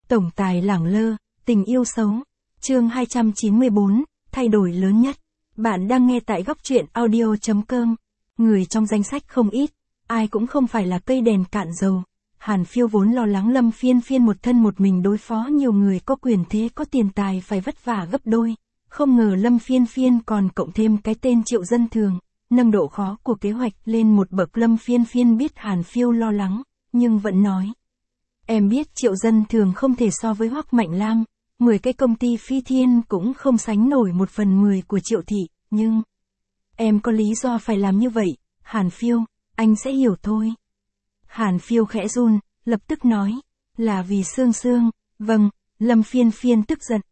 Tổng tài lẳng lơ, tình yêu xấu. Chương 294, thay đổi lớn nhất. Bạn đang nghe tại góc truyện audio.com. Người trong danh sách không ít, ai cũng không phải là cây đèn cạn dầu. Hàn Phiêu vốn lo lắng Lâm Phiên Phiên một thân một mình đối phó nhiều người có quyền thế có tiền tài phải vất vả gấp đôi. Không ngờ Lâm Phiên Phiên còn cộng thêm cái tên Triệu Dân Thường, nâng độ khó của kế hoạch lên một bậc. Lâm Phiên Phiên biết Hàn Phiêu lo lắng, nhưng vẫn nói. Em biết Triệu Dân Thường không thể so với Hoắc Mạnh Lam, 10 cái công ty phi thiên cũng không sánh nổi 1/10 của Triệu Thị, nhưng... Em có lý do phải làm như vậy, Hàn Phiêu, anh sẽ hiểu thôi. Hàn Phiêu khẽ run, lập tức nói, là vì Sương Sương, vâng, Lâm Phiên Phiên tức giận.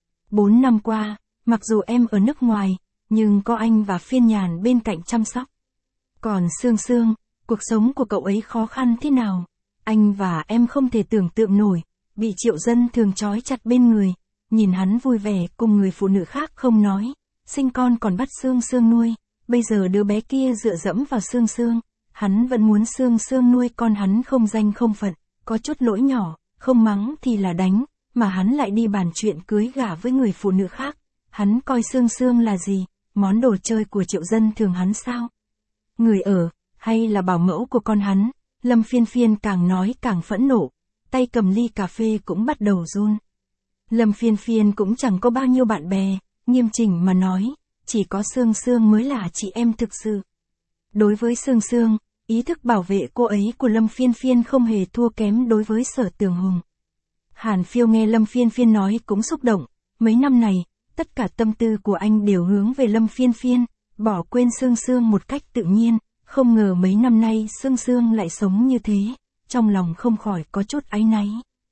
4 năm qua, mặc dù em ở nước ngoài, nhưng có anh và Phiên Nhàn bên cạnh chăm sóc. Còn Sương Sương, cuộc sống của cậu ấy khó khăn thế nào? Anh và em không thể tưởng tượng nổi, bị Triệu Dân Thường trói chặt bên người, nhìn hắn vui vẻ cùng người phụ nữ khác không nói, sinh con còn bắt Sương Sương nuôi, bây giờ đứa bé kia dựa dẫm vào Sương Sương, hắn vẫn muốn Sương Sương nuôi con hắn không danh không phận, có chút lỗi nhỏ, không mắng thì là đánh, mà hắn lại đi bàn chuyện cưới gả với người phụ nữ khác, hắn coi Sương Sương là gì, món đồ chơi của Triệu Dân Thường hắn sao? Người ở, hay là bảo mẫu của con hắn? Lâm Phiên Phiên càng nói càng phẫn nộ, tay cầm ly cà phê cũng bắt đầu run. Lâm Phiên Phiên cũng chẳng có bao nhiêu bạn bè, nghiêm chỉnh mà nói, chỉ có Sương Sương mới là chị em thực sự. Đối với Sương Sương, ý thức bảo vệ cô ấy của Lâm Phiên Phiên không hề thua kém đối với Sở Tường Hùng. Hàn Phiêu nghe Lâm Phiên Phiên nói cũng xúc động, mấy năm này, tất cả tâm tư của anh đều hướng về Lâm Phiên Phiên, bỏ quên Sương Sương một cách tự nhiên. Không ngờ mấy năm nay Sương Sương lại sống như thế, trong lòng không khỏi có chút áy náy.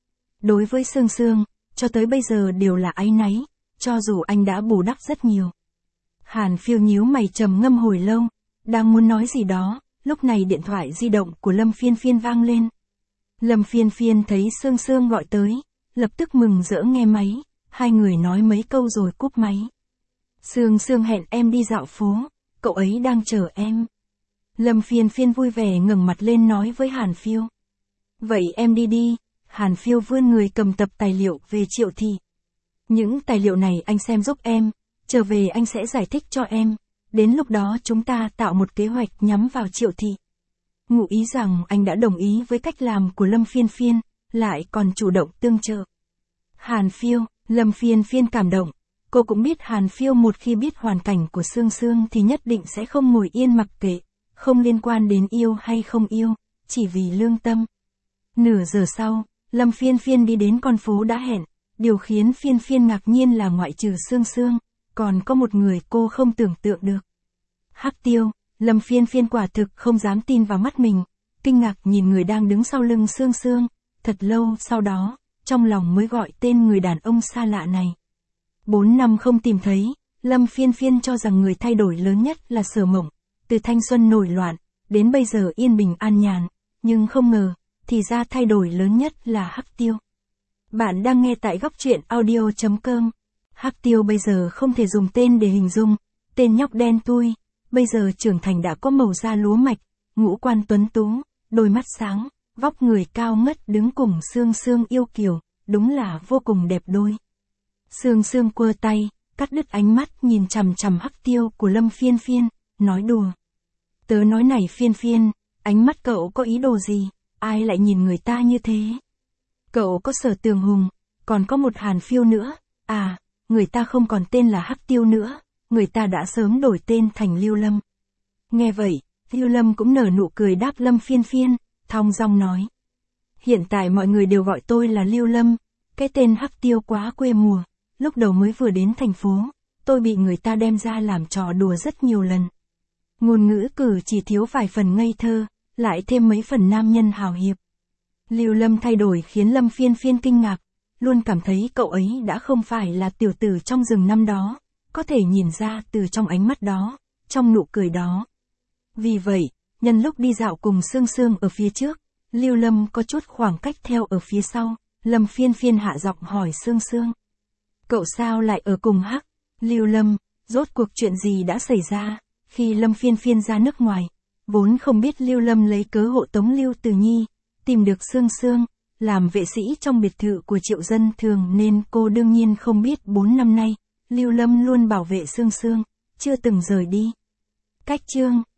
Đối với Sương Sương, cho tới bây giờ đều là áy náy, cho dù anh đã bù đắp rất nhiều. Hàn Phiêu nhíu mày trầm ngâm hồi lâu, đang muốn nói gì đó, lúc này điện thoại di động của Lâm Phiên Phiên vang lên. Lâm Phiên Phiên thấy Sương Sương gọi tới, lập tức mừng rỡ nghe máy, hai người nói mấy câu rồi cúp máy. Sương Sương hẹn em đi dạo phố, cậu ấy đang chờ em. Lâm Phiên Phiên vui vẻ ngẩng mặt lên nói với Hàn Phiêu. Vậy em đi đi, Hàn Phiêu vươn người cầm tập tài liệu về Triệu Thị. Những tài liệu này anh xem giúp em, trở về anh sẽ giải thích cho em, đến lúc đó chúng ta tạo một kế hoạch nhắm vào Triệu Thị. Ngụ ý rằng anh đã đồng ý với cách làm của Lâm Phiên Phiên, lại còn chủ động tương trợ. Hàn Phiêu, Lâm Phiên Phiên cảm động, cô cũng biết Hàn Phiêu một khi biết hoàn cảnh của Sương Sương thì nhất định sẽ không ngồi yên mặc kệ. Không liên quan đến yêu hay không yêu, chỉ vì lương tâm. Nửa giờ sau, Lâm Phiên Phiên đi đến con phố đã hẹn, điều khiến Phiên Phiên ngạc nhiên là ngoại trừ Sương Sương, còn có một người cô không tưởng tượng được. Hắc Tiêu, Lâm Phiên Phiên quả thực không dám tin vào mắt mình, kinh ngạc nhìn người đang đứng sau lưng Sương Sương, thật lâu sau đó, trong lòng mới gọi tên người đàn ông xa lạ này. 4 năm không tìm thấy, Lâm Phiên Phiên cho rằng người thay đổi lớn nhất là Sở Mộng. Từ thanh xuân nổi loạn, đến bây giờ yên bình an nhàn, nhưng không ngờ, thì ra thay đổi lớn nhất là Hắc Tiêu. Bạn đang nghe tại góc truyện audio.com. Hắc Tiêu bây giờ không thể dùng tên để hình dung, tên nhóc đen thui, bây giờ trưởng thành đã có màu da lúa mạch, ngũ quan tuấn tú, đôi mắt sáng, vóc người cao ngất đứng cùng Sương Sương yêu kiều, đúng là vô cùng đẹp đôi. Sương Sương quơ tay, cắt đứt ánh mắt nhìn chằm chằm Hắc Tiêu của Lâm Phiên Phiên, nói đùa. Tớ nói này Phiên Phiên, ánh mắt cậu có ý đồ gì, ai lại nhìn người ta như thế? Cậu có Sở Tường Hùng, còn có một Hàn Phiêu nữa, à, người ta không còn tên là Hắc Tiêu nữa, người ta đã sớm đổi tên thành Lưu Lâm. Nghe vậy, Lưu Lâm cũng nở nụ cười đáp Lâm Phiên Phiên, thong dong nói. Hiện tại mọi người đều gọi tôi là Lưu Lâm, cái tên Hắc Tiêu quá quê mùa, lúc đầu mới vừa đến thành phố, tôi bị người ta đem ra làm trò đùa rất nhiều lần. Ngôn ngữ cử chỉ thiếu vài phần ngây thơ, lại thêm mấy phần nam nhân hào hiệp. Lưu Lâm thay đổi khiến Lâm Phiên Phiên kinh ngạc, luôn cảm thấy cậu ấy đã không phải là tiểu tử trong rừng năm đó, có thể nhìn ra từ trong ánh mắt đó, trong nụ cười đó. Vì vậy, nhân lúc đi dạo cùng Sương Sương ở phía trước, Lưu Lâm có chút khoảng cách theo ở phía sau, Lâm Phiên Phiên hạ giọng hỏi Sương Sương. Cậu sao lại ở cùng Hắc? Lưu Lâm, rốt cuộc chuyện gì đã xảy ra? Khi Lâm Phiên Phiên ra nước ngoài, vốn không biết Lưu Lâm lấy cớ hộ tống Lưu Từ Nhi, tìm được Sương Sương, làm vệ sĩ trong biệt thự của Triệu Dân Thường nên cô đương nhiên không biết 4 năm nay, Lưu Lâm luôn bảo vệ Sương Sương, chưa từng rời đi. Cách chương